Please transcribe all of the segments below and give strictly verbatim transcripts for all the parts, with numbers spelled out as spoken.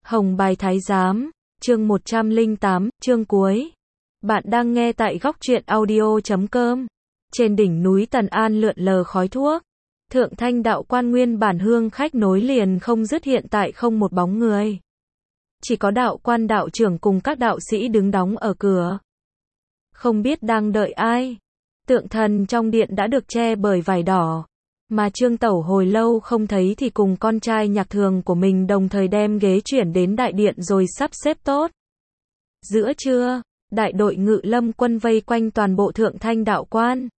Hồng Bài Thái Giám, chương một trăm lẻ tám, chương cuối. Bạn đang nghe tại góc truyện audio chấm com. Trên đỉnh núi Tần An lượn lờ khói thuốc. Thượng Thanh đạo quan nguyên bản hương khách nối liền không dứt, hiện tại không một bóng người. Chỉ có đạo quan đạo trưởng cùng các đạo sĩ đứng đóng ở cửa. Không biết đang đợi ai. Tượng thần trong điện đã được che bởi vải đỏ. Mà Trương Tẩu hồi lâu không thấy thì cùng con trai Nhạc Thường của mình đồng thời đem ghế chuyển đến đại điện rồi sắp xếp tốt. Giữa trưa, đại đội ngự lâm quân vây quanh toàn bộ Thượng Thanh đạo quan.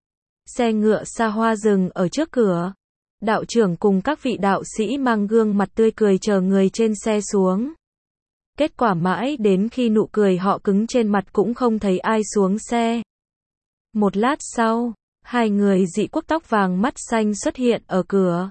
Xe ngựa xa hoa dừng ở trước cửa. Đạo trưởng cùng các vị đạo sĩ mang gương mặt tươi cười chờ người trên xe xuống. Kết quả mãi đến khi nụ cười họ cứng trên mặt cũng không thấy ai xuống xe. Một lát sau, hai người dị quốc tóc vàng mắt xanh xuất hiện ở cửa.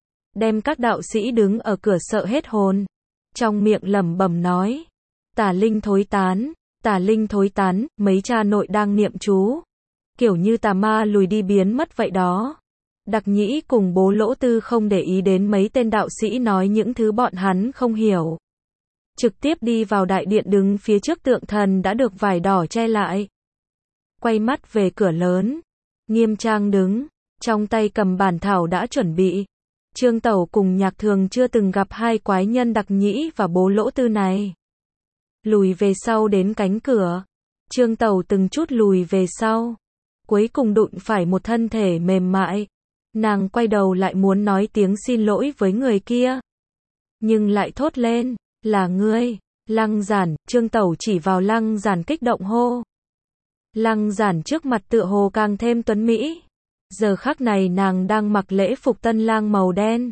Đem các đạo sĩ đứng ở cửa sợ hết hồn. Trong miệng lẩm bẩm nói. Tà linh thối tán, tà linh thối tán, mấy cha nội đang niệm chú. Kiểu như tà ma lùi đi biến mất vậy đó. Đặc Nhĩ cùng bố Lỗ Tư không để ý đến mấy tên đạo sĩ nói những thứ bọn hắn không hiểu. Trực tiếp đi vào đại điện đứng phía trước tượng thần đã được vải đỏ che lại. Quay mắt về cửa lớn. Nghiêm trang đứng, trong tay cầm bản thảo đã chuẩn bị. Trương Tẩu cùng Nhạc Thường chưa từng gặp hai quái nhân Đặc Nhĩ và bố Lỗ Tư này. Lùi về sau đến cánh cửa. Trương Tẩu từng chút lùi về sau. Cuối cùng đụng phải một thân thể mềm mại. Nàng quay đầu lại muốn nói tiếng xin lỗi với người kia. Nhưng lại thốt lên, là ngươi, Lăng Giản. Trương Tẩu chỉ vào Lăng Giản kích động hô. Lăng Giản trước mặt tựa hồ càng thêm tuấn mỹ. Giờ khắc này nàng đang mặc lễ phục tân lang màu đen.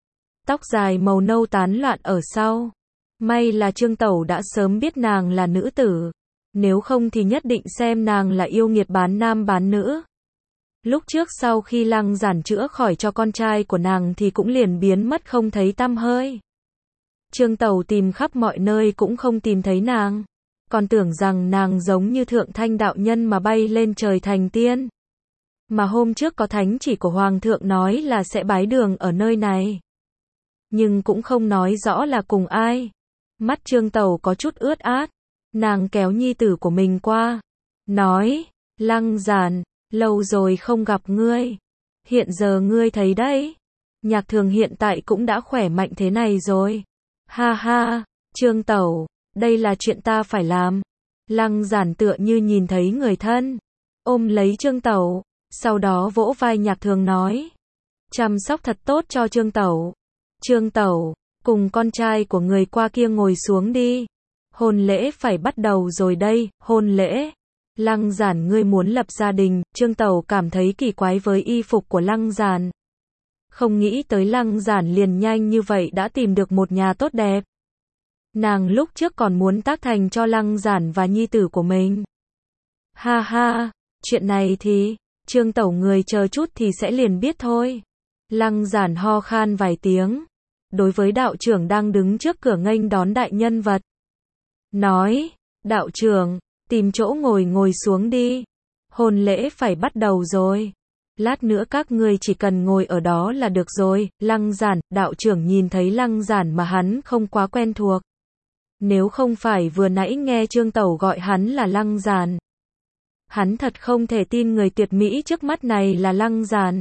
Tóc dài màu nâu tán loạn ở sau. May là Trương Tẩu đã sớm biết nàng là nữ tử. Nếu không thì nhất định xem nàng là yêu nghiệt bán nam bán nữ. Lúc trước sau khi Lăng Giản chữa khỏi cho con trai của nàng thì cũng liền biến mất không thấy tăm hơi. Trương Tẩu tìm khắp mọi nơi cũng không tìm thấy nàng. Còn tưởng rằng nàng giống như Thượng Thanh đạo nhân mà bay lên trời thành tiên. Mà hôm trước có thánh chỉ của Hoàng thượng nói là sẽ bái đường ở nơi này. Nhưng cũng không nói rõ là cùng ai. Mắt Trương Tẩu có chút ướt át. Nàng kéo nhi tử của mình qua. Nói, Lăng Giản, lâu rồi không gặp ngươi. Hiện giờ ngươi thấy đấy. Nhạc Thường hiện tại cũng đã khỏe mạnh thế này rồi. Ha ha, Trương Tẩu. Đây là chuyện ta phải làm. Lăng Giản tựa như nhìn thấy người thân. Ôm lấy Trương Tẩu. Sau đó vỗ vai Nhạc Thường nói. Chăm sóc thật tốt cho Trương Tẩu. Trương Tẩu, cùng con trai của người qua kia ngồi xuống đi. Hôn lễ phải bắt đầu rồi đây. Hôn lễ. Lăng Giản, ngươi muốn lập gia đình. Trương Tẩu cảm thấy kỳ quái với y phục của Lăng Giản. Không nghĩ tới Lăng Giản liền nhanh như vậy đã tìm được một nhà tốt đẹp. Nàng lúc trước còn muốn tác thành cho Lăng Giản và nhi tử của mình. Ha ha, chuyện này thì, Trương Tẩu người chờ chút thì sẽ liền biết thôi. Lăng Giản ho khan vài tiếng. Đối với đạo trưởng đang đứng trước cửa nghênh đón đại nhân vật. Nói, đạo trưởng, tìm chỗ ngồi ngồi xuống đi. Hôn lễ phải bắt đầu rồi. Lát nữa các ngươi chỉ cần ngồi ở đó là được rồi. Lăng Giản, đạo trưởng nhìn thấy Lăng Giản mà hắn không quá quen thuộc. Nếu không phải vừa nãy nghe Trương Tẩu gọi hắn là Lăng Giản. Hắn thật không thể tin người tuyệt mỹ trước mắt này là Lăng Giản.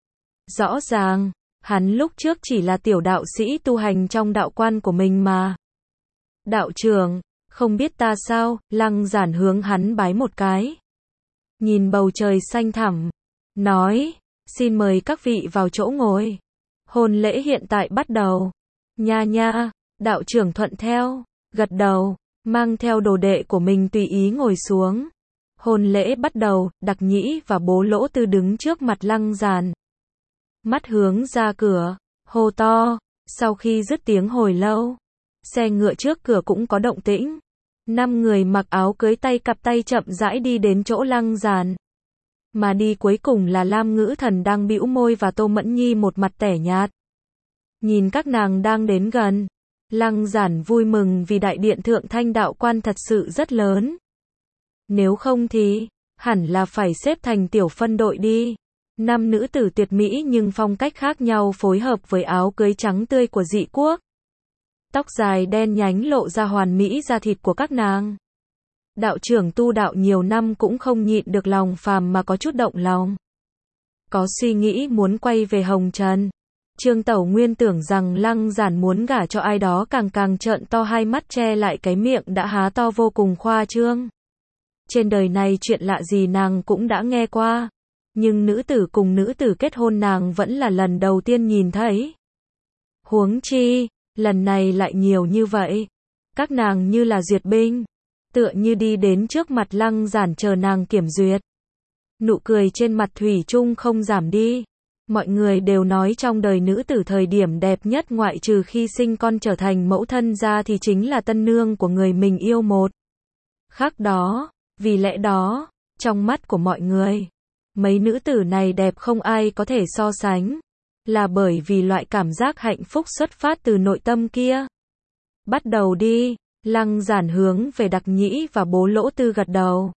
Rõ ràng, hắn lúc trước chỉ là tiểu đạo sĩ tu hành trong đạo quan của mình mà. Đạo trưởng, không biết ta sao? Lăng Giản hướng hắn bái một cái. Nhìn bầu trời xanh thẳm. Nói, xin mời các vị vào chỗ ngồi. Hôn lễ hiện tại bắt đầu. Nha nha, đạo trưởng thuận theo. Gật đầu, mang theo đồ đệ của mình tùy ý ngồi xuống. Hôn lễ bắt đầu, Đặc Nhĩ và bố Lỗ Tư đứng trước mặt Lăng Giản. Mắt hướng ra cửa, hô to. Sau khi dứt tiếng hồi lâu, xe ngựa trước cửa cũng có động tĩnh. Năm người mặc áo cưới tay cặp tay chậm rãi đi đến chỗ Lăng Giản. Mà đi cuối cùng là Lam Ngữ Thần đang bĩu môi và Tô Mẫn Nhi một mặt tẻ nhạt. Nhìn các nàng đang đến gần. Lăng Giản vui mừng vì đại điện Thượng Thanh đạo quan thật sự rất lớn. Nếu không thì, hẳn là phải xếp thành tiểu phân đội đi. Năm nữ tử tuyệt mỹ nhưng phong cách khác nhau phối hợp với áo cưới trắng tươi của dị quốc. Tóc dài đen nhánh lộ ra hoàn mỹ da thịt của các nàng. Đạo trưởng tu đạo nhiều năm cũng không nhịn được lòng phàm mà có chút động lòng. Có suy nghĩ muốn quay về Hồng Trần. Trương Tẩu Nguyên tưởng rằng Lăng Giản muốn gả cho ai đó, càng càng trợn to hai mắt che lại cái miệng đã há to vô cùng khoa trương. Trên đời này chuyện lạ gì nàng cũng đã nghe qua, nhưng nữ tử cùng nữ tử kết hôn nàng vẫn là lần đầu tiên nhìn thấy. Huống chi, lần này lại nhiều như vậy. Các nàng như là duyệt binh, tựa như đi đến trước mặt Lăng Giản chờ nàng kiểm duyệt. Nụ cười trên mặt thủy chung không giảm đi. Mọi người đều nói trong đời nữ tử thời điểm đẹp nhất ngoại trừ khi sinh con trở thành mẫu thân ra thì chính là tân nương của người mình yêu một khắc đó. Vì lẽ đó, trong mắt của mọi người, mấy nữ tử này đẹp không ai có thể so sánh. Là bởi vì loại cảm giác hạnh phúc xuất phát từ nội tâm kia. Bắt đầu đi. Lăng Giản hướng về Đặc Nhĩ và Bố Lỗ Tư gật đầu.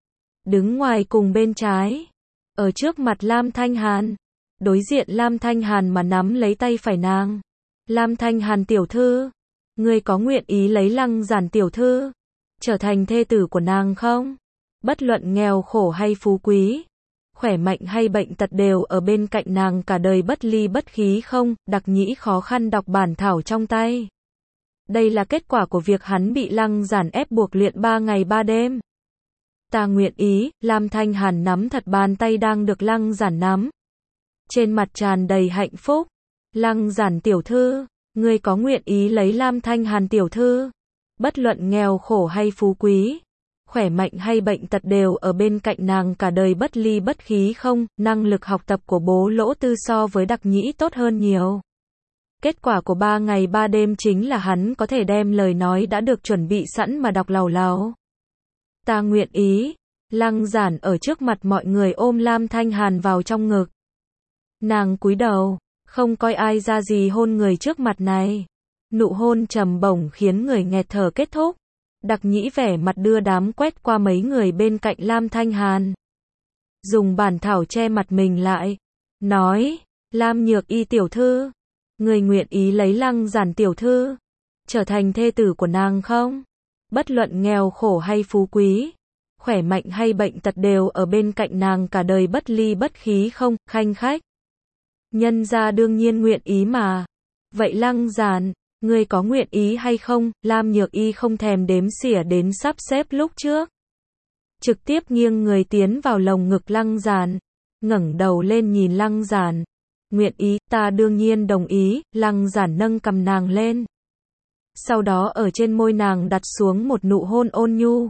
Đứng ngoài cùng bên trái, ở trước mặt Lam Thanh Hàn, đối diện Lam Thanh Hàn mà nắm lấy tay phải nàng. Lam Thanh Hàn tiểu thư, ngươi có nguyện ý lấy Lăng Giản tiểu thư trở thành thê tử của nàng không? Bất luận nghèo khổ hay phú quý, khỏe mạnh hay bệnh tật đều ở bên cạnh nàng cả đời bất ly bất khí không? Đặc Nhĩ khó khăn đọc bản thảo trong tay. Đây là kết quả của việc hắn bị Lăng Giản ép buộc luyện ba ngày ba đêm. Ta nguyện ý. Lam Thanh Hàn nắm thật bàn tay đang được Lăng Giản nắm. Trên mặt tràn đầy hạnh phúc. Lăng Giản tiểu thư, ngươi có nguyện ý lấy Lam Thanh Hàn tiểu thư, bất luận nghèo khổ hay phú quý, khỏe mạnh hay bệnh tật đều ở bên cạnh nàng cả đời bất ly bất khí không? Năng lực học tập của Bố Lỗ Tư so với Đặc Nhĩ tốt hơn nhiều. Kết quả của ba ngày ba đêm chính là hắn có thể đem lời nói đã được chuẩn bị sẵn mà đọc làu làu. Ta nguyện ý. Lăng Giản ở trước mặt mọi người ôm Lam Thanh Hàn vào trong ngực. Nàng cúi đầu, không coi ai ra gì hôn người trước mặt này. Nụ hôn trầm bổng khiến người nghẹt thở kết thúc. Đặc Nhĩ vẻ mặt đưa đám quét qua mấy người bên cạnh Lam Thanh Hàn. Dùng bản thảo che mặt mình lại. Nói, Lam Nhược Y tiểu thư, người nguyện ý lấy Lăng Giản tiểu thư trở thành thê tử của nàng không? Bất luận nghèo khổ hay phú quý, khỏe mạnh hay bệnh tật đều ở bên cạnh nàng cả đời bất ly bất khí không? Khanh khách. Nhân gia đương nhiên nguyện ý mà. Vậy Lăng Giản, ngươi có nguyện ý hay không? Lam Nhược Y không thèm đếm xỉa đến sắp xếp lúc trước. Trực tiếp nghiêng người tiến vào lồng ngực Lăng Giản, ngẩng đầu lên nhìn Lăng Giản. Nguyện ý, ta đương nhiên đồng ý. Lăng Giản nâng cầm nàng lên. Sau đó ở trên môi nàng đặt xuống một nụ hôn ôn nhu.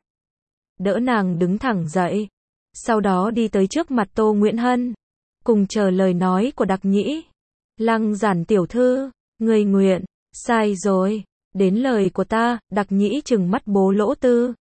Đỡ nàng đứng thẳng dậy. Sau đó đi tới trước mặt Tô Nguyễn Hân. Cùng chờ lời nói của Đặc Nhĩ. Lăng Giản tiểu thư, ngươi nguyện. Sai rồi. Đến lời của ta. Đặc Nhĩ trừng mắt Bố Lỗ Tư.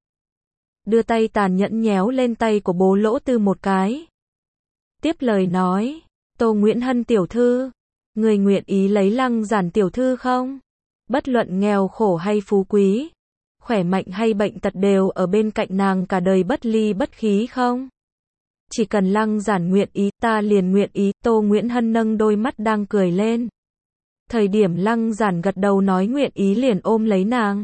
Đưa tay tàn nhẫn nhéo lên tay của Bố Lỗ Tư một cái. Tiếp lời nói. Tô Nguyễn Hân tiểu thư, người nguyện ý lấy Lăng Giản tiểu thư không? Bất luận nghèo khổ hay phú quý, khỏe mạnh hay bệnh tật đều ở bên cạnh nàng cả đời bất ly bất khí không? Chỉ cần Lăng Giản nguyện ý, ta liền nguyện ý. Tô Nguyễn Hân nâng đôi mắt đang cười lên. Thời điểm Lăng Giản gật đầu nói nguyện ý liền ôm lấy nàng.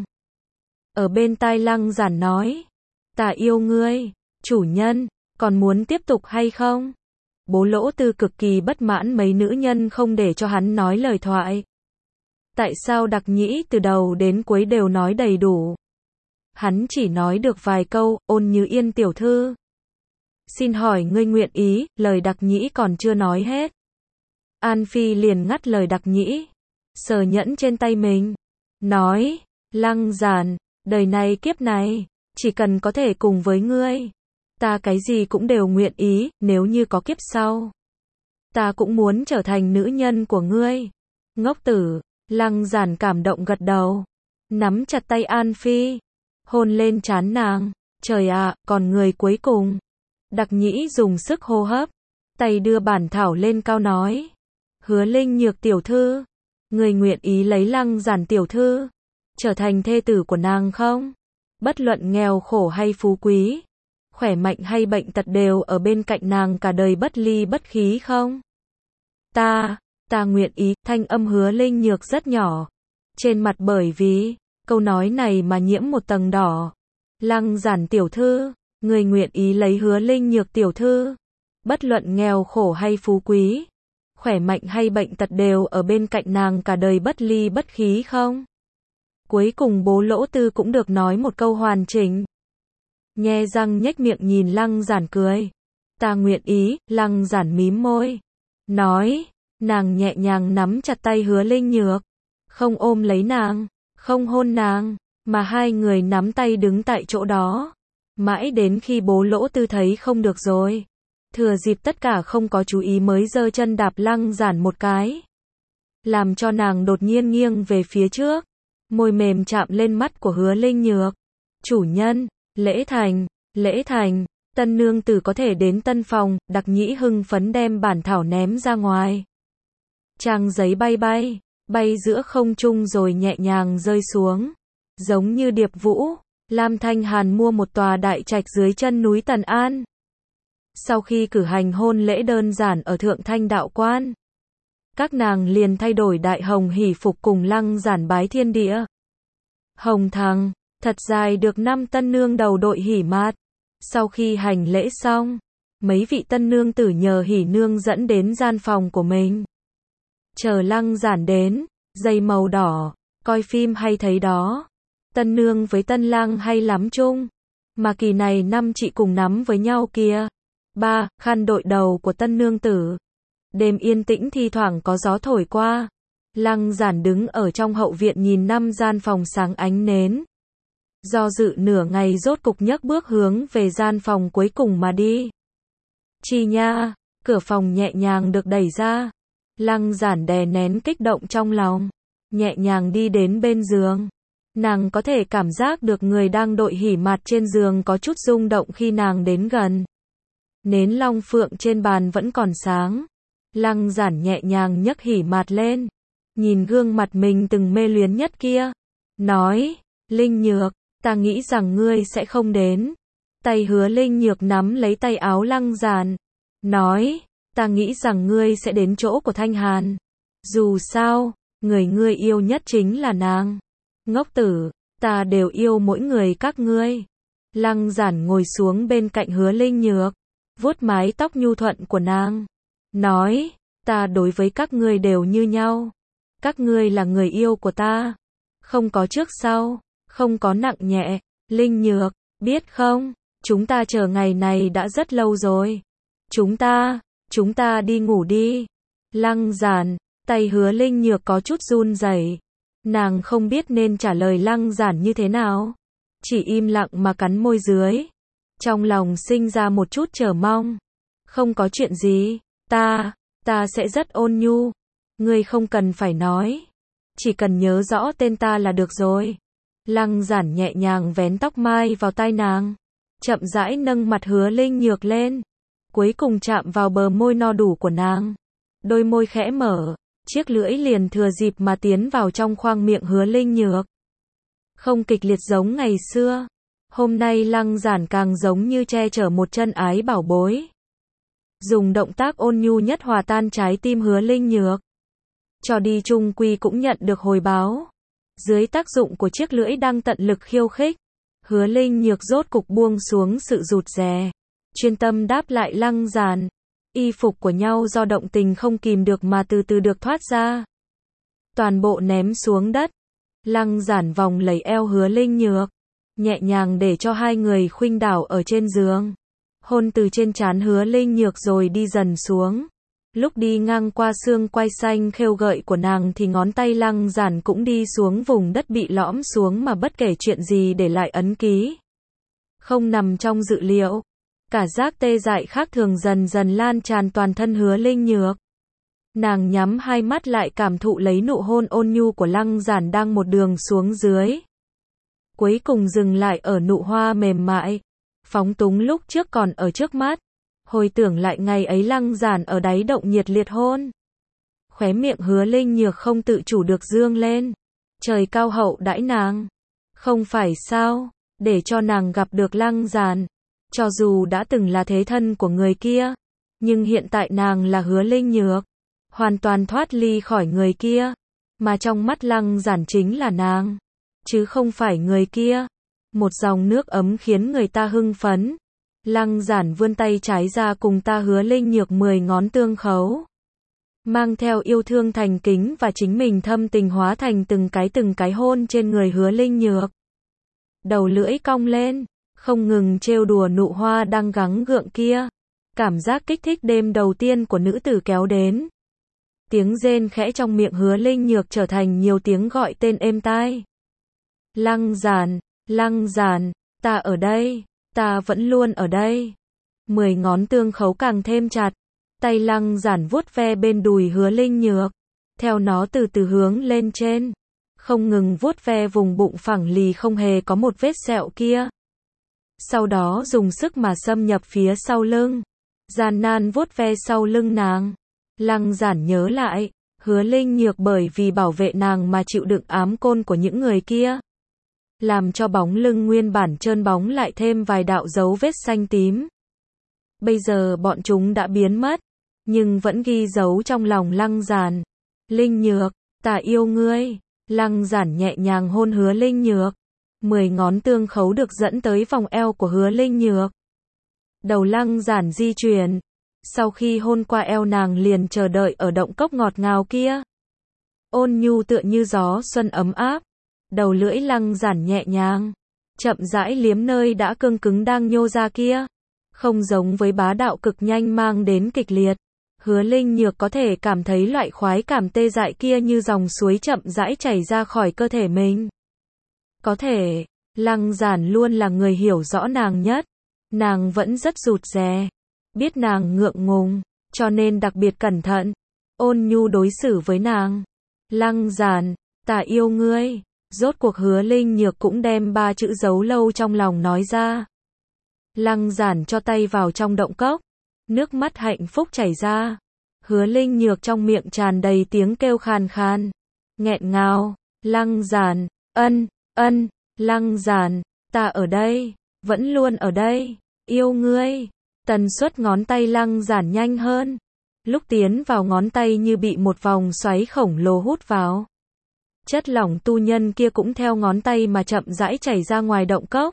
Ở bên tai Lăng Giản nói, ta yêu ngươi, chủ nhân, còn muốn tiếp tục hay không? Bố Lỗ Tư cực kỳ bất mãn mấy nữ nhân không để cho hắn nói lời thoại. Tại sao Đặc Nhĩ từ đầu đến cuối đều nói đầy đủ? Hắn chỉ nói được vài câu. Ôn Như Yên tiểu thư, xin hỏi ngươi nguyện ý? Lời Đặc Nhĩ còn chưa nói hết, An Phi liền ngắt lời Đặc Nhĩ, sờ nhẫn trên tay mình, nói, Lăng Giản, đời này kiếp này, chỉ cần có thể cùng với ngươi, ta cái gì cũng đều nguyện ý. Nếu như có kiếp sau, ta cũng muốn trở thành nữ nhân của ngươi. Ngốc tử. Lăng Giản cảm động gật đầu, nắm chặt tay An Phi, hôn lên trán nàng. Trời ạ, còn người cuối cùng. Đặc Nhĩ dùng sức hô hấp, tay đưa bản thảo lên cao nói, Hứa Linh Nhược tiểu thư, người nguyện ý lấy Lăng Giản tiểu thư trở thành thê tử của nàng không? Bất luận nghèo khổ hay phú quý, khỏe mạnh hay bệnh tật đều ở bên cạnh nàng cả đời bất ly bất khí không? Ta, ta nguyện ý. Thanh âm Hứa Linh Nhược rất nhỏ, trên mặt bởi vì câu nói này mà nhiễm một tầng đỏ. Lăng Giản tiểu thư, người nguyện ý lấy Hứa Linh Nhược tiểu thư, bất luận nghèo khổ hay phú quý, khỏe mạnh hay bệnh tật đều ở bên cạnh nàng cả đời bất ly bất khí không? Cuối cùng Bố Lỗ Tư cũng được nói một câu hoàn chỉnh. Nhe răng nhếch miệng nhìn Lăng Giản cười. Ta nguyện ý. Lăng Giản mím môi. Nói, nàng nhẹ nhàng nắm chặt tay Hứa Linh Nhược. Không ôm lấy nàng, không hôn nàng, mà hai người nắm tay đứng tại chỗ đó. Mãi đến khi Bố Lỗ Tư thấy không được rồi. Thừa dịp tất cả không có chú ý mới giơ chân đạp Lăng Giản một cái. Làm cho nàng đột nhiên nghiêng về phía trước. Môi mềm chạm lên mắt của Hứa Linh Nhược. Chủ nhân, lễ thành, lễ thành, tân nương tử có thể đến tân phòng, Đặc Nhĩ hưng phấn đem bản thảo ném ra ngoài. Trang giấy bay bay, bay giữa không trung rồi nhẹ nhàng rơi xuống. Giống như điệp vũ, Lam Thanh Hàn mua một tòa đại trạch dưới chân núi Tần An. Sau khi cử hành hôn lễ đơn giản ở Thượng Thanh Đạo Quan, các nàng liền thay đổi đại hồng hỷ phục cùng Lăng Giản bái thiên địa. Hồng thằng, thật dài được năm tân nương đầu đội hỉ mạt. Sau khi hành lễ xong, mấy vị tân nương tử nhờ hỉ nương dẫn đến gian phòng của mình. Chờ Lăng Giản đến, dây màu đỏ, coi phim hay thấy đó. Tân nương với tân lang hay lắm chung. Mà kỳ này năm chị cùng nắm với nhau kìa. Ba, khăn đội đầu của tân nương tử. Đêm yên tĩnh thi thoảng có gió thổi qua. Lăng Giản đứng ở trong hậu viện nhìn năm gian phòng sáng ánh nến. Do dự nửa ngày rốt cục nhấc bước hướng về gian phòng cuối cùng mà đi. Chi nha, cửa phòng nhẹ nhàng được đẩy ra. Lăng Giản đè nén kích động trong lòng, nhẹ nhàng đi đến bên giường. Nàng có thể cảm giác được người đang đội hỉ mạt trên giường có chút rung động khi nàng đến gần. Nến long phượng trên bàn vẫn còn sáng. Lăng Giản nhẹ nhàng nhấc hỉ mạt lên, nhìn gương mặt mình từng mê luyến nhất kia, nói, Linh Nhược, ta nghĩ rằng ngươi sẽ không đến. Tay Hứa Linh Nhược nắm lấy tay áo Lăng Giản, nói, ta nghĩ rằng ngươi sẽ đến chỗ của Thanh Hàn. Dù sao, người ngươi yêu nhất chính là nàng. Ngốc tử, ta đều yêu mỗi người các ngươi. Lăng Giản ngồi xuống bên cạnh Hứa Linh Nhược, vuốt mái tóc nhu thuận của nàng, nói, ta đối với các ngươi đều như nhau. Các ngươi là người yêu của ta. Không có trước sau, không có nặng nhẹ. Linh Nhược, biết không, chúng ta chờ ngày này đã rất lâu rồi. Chúng ta, chúng ta đi ngủ đi. Lăng Giản, tay Hứa Linh Nhược có chút run rẩy. Nàng không biết nên trả lời Lăng Giản như thế nào. Chỉ im lặng mà cắn môi dưới. Trong lòng sinh ra một chút chờ mong. Không có chuyện gì, ta, ta sẽ rất ôn nhu. Ngươi không cần phải nói. Chỉ cần nhớ rõ tên ta là được rồi. Lăng Giản nhẹ nhàng vén tóc mai vào tai nàng. Chậm rãi nâng mặt Hứa Linh Nhược lên. Cuối cùng chạm vào bờ môi no đủ của nàng. Đôi môi khẽ mở. Chiếc lưỡi liền thừa dịp mà tiến vào trong khoang miệng Hứa Linh Nhược. Không kịch liệt giống ngày xưa. Hôm nay Lăng Giản càng giống như che chở một chân ái bảo bối. Dùng động tác ôn nhu nhất hòa tan trái tim Hứa Linh Nhược. Cho đi chung quy cũng nhận được hồi báo. Dưới tác dụng của chiếc lưỡi đang tận lực khiêu khích, Hứa Linh Nhược rốt cục buông xuống sự rụt rè, chuyên tâm đáp lại Lăng Giản. Y phục của nhau do động tình không kìm được mà từ từ được thoát ra. Toàn bộ ném xuống đất. Lăng Giản vòng lấy eo Hứa Linh Nhược, nhẹ nhàng để cho hai người khuỵu đảo ở trên giường. Hôn từ trên trán Hứa Linh Nhược rồi đi dần xuống. Lúc đi ngang qua xương quai xanh khêu gợi của nàng thì ngón tay Lăng Giản cũng đi xuống vùng đất bị lõm xuống mà bất kể chuyện gì để lại ấn ký. Không nằm trong dự liệu. Cả giác tê dại khác thường dần dần lan tràn toàn thân Hứa Linh Nhược. Nàng nhắm hai mắt lại cảm thụ lấy nụ hôn ôn nhu của Lăng Giản đang một đường xuống dưới. Cuối cùng dừng lại ở nụ hoa mềm mại, phóng túng lúc trước còn ở trước mắt. Hồi tưởng lại ngày ấy Lăng Giản ở đáy động nhiệt liệt hôn. Khóe miệng Hứa Linh Nhược không tự chủ được dương lên. Trời cao hậu đãi nàng. Không phải sao, để cho nàng gặp được Lăng Giản. Cho dù đã từng là thế thân của người kia, nhưng hiện tại nàng là Hứa Linh Nhược, hoàn toàn thoát ly khỏi người kia. mà trong mắt Lăng Giản chính là nàng, chứ không phải người kia. Một dòng nước ấm khiến người ta hưng phấn. Lăng Giản vươn tay trái ra cùng ta Hứa Linh Nhược mười ngón tương khấu. Mang theo yêu thương thành kính và chính mình thâm tình hóa thành từng cái từng cái hôn trên người Hứa Linh Nhược. Đầu lưỡi cong lên, không ngừng trêu đùa nụ hoa đang gắng gượng kia. Cảm giác kích thích đêm đầu tiên của nữ tử kéo đến. Tiếng rên khẽ trong miệng Hứa Linh Nhược trở thành nhiều tiếng gọi tên êm tai. Lăng Giản, Lăng Giản, ta ở đây, ta vẫn luôn ở đây. Mười ngón tương khấu càng thêm chặt. Tay Lăng Giản vuốt ve bên đùi Hứa Linh Nhược. Theo nó từ từ hướng lên trên. Không ngừng vuốt ve vùng bụng phẳng lì không hề có một vết sẹo kia. Sau đó dùng sức mà xâm nhập phía sau lưng. Gian nan vuốt ve sau lưng nàng. Lăng Giản nhớ lại, Hứa Linh Nhược bởi vì bảo vệ nàng mà chịu đựng ám côn của những người kia. Làm cho bóng lưng nguyên bản trơn bóng lại thêm vài đạo dấu vết xanh tím. Bây giờ bọn chúng đã biến mất, nhưng vẫn ghi dấu trong lòng Lăng Giản. Linh Nhược, ta yêu ngươi. Lăng Giản nhẹ nhàng hôn Hứa Linh Nhược. Mười ngón tương khấu được dẫn tới vòng eo của Hứa Linh Nhược. Đầu Lăng Giản di chuyển. Sau khi hôn qua eo nàng liền chờ đợi ở động cốc ngọt ngào kia. Ôn nhu tựa như gió xuân ấm áp. Đầu lưỡi Lăng Giản nhẹ nhàng, chậm rãi liếm nơi đã cương cứng đang nhô ra kia. Không giống với bá đạo cực nhanh mang đến kịch liệt. Hứa Linh Nhược có thể cảm thấy loại khoái cảm tê dại kia như dòng suối chậm rãi chảy ra khỏi cơ thể mình. Có thể, Lăng Giản luôn là người hiểu rõ nàng nhất. Nàng vẫn rất rụt rè. Biết nàng ngượng ngùng, cho nên đặc biệt cẩn thận. Ôn nhu đối xử với nàng. Lăng Giản, ta yêu ngươi. Rốt cuộc Hứa Linh Nhược cũng đem ba chữ giấu lâu trong lòng nói ra. Lăng Giản cho tay vào trong động cốc. Nước mắt hạnh phúc chảy ra. Hứa Linh Nhược trong miệng tràn đầy tiếng kêu khàn khàn. Nghẹn ngào. Lăng Giản, ân, ân, Lăng Giản, ta ở đây, vẫn luôn ở đây, yêu ngươi. Tần suất ngón tay Lăng Giản nhanh hơn. Lúc tiến vào ngón tay như bị một vòng xoáy khổng lồ hút vào. Chất lỏng tu nhân kia cũng theo ngón tay mà chậm rãi chảy ra ngoài động cốc.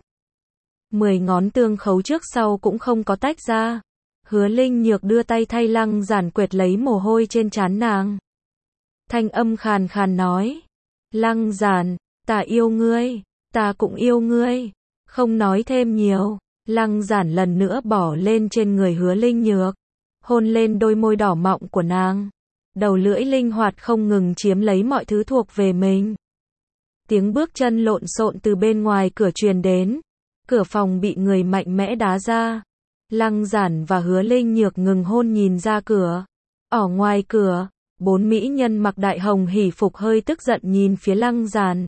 Mười ngón tương khấu trước sau cũng không có tách ra. Hứa Linh Nhược đưa tay thay Lăng Giản quệt lấy mồ hôi trên trán nàng. Thanh âm khàn khàn nói. Lăng Giản, ta yêu ngươi, ta cũng yêu ngươi. Không nói thêm nhiều. Lăng Giản lần nữa bỏ lên trên người Hứa Linh Nhược. Hôn lên đôi môi đỏ mọng của nàng. Đầu lưỡi linh hoạt không ngừng chiếm lấy mọi thứ thuộc về mình. Tiếng bước chân lộn xộn từ bên ngoài cửa truyền đến. Cửa phòng bị người mạnh mẽ đá ra. Lăng Giản và Hứa Linh Nhược ngừng hôn nhìn ra cửa. Ở ngoài cửa, bốn mỹ nhân mặc đại hồng hỉ phục hơi tức giận nhìn phía Lăng Giản.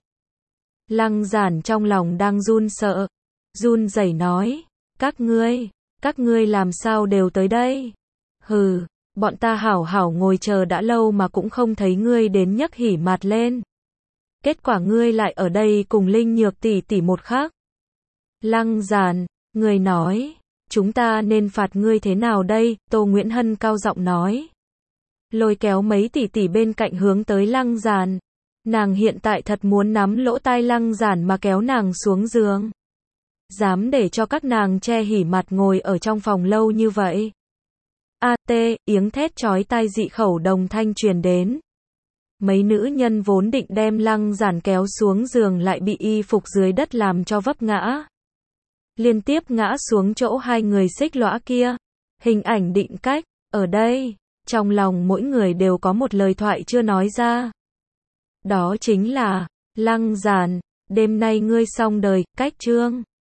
Lăng Giản trong lòng đang run sợ. Run rẩy nói. Các ngươi, các ngươi làm sao đều tới đây? Hừ, bọn ta hảo hảo ngồi chờ đã lâu mà cũng không thấy ngươi đến nhấc hỉ mặt lên. Kết quả ngươi lại ở đây cùng Linh Nhược tỷ tỷ một khắc. Lăng Giản, người nói, chúng ta nên phạt ngươi thế nào đây? Tô Nguyễn Hân cao giọng nói. Lôi kéo mấy tỷ tỷ bên cạnh hướng tới Lăng Giản. Nàng hiện tại thật muốn nắm lỗ tai Lăng Giản mà kéo nàng xuống giường. Dám để cho các nàng che hỉ mặt ngồi ở trong phòng lâu như vậy. A tê, tiếng thét chói tai dị khẩu đồng thanh truyền đến. Mấy nữ nhân vốn định đem Lăng Giản kéo xuống giường lại bị y phục dưới đất làm cho vấp ngã. Liên tiếp ngã xuống chỗ hai người xích lõa kia. Hình ảnh định cách, ở đây, trong lòng mỗi người đều có một lời thoại chưa nói ra. Đó chính là, Lăng Giản, đêm nay ngươi xong đời, cách chương.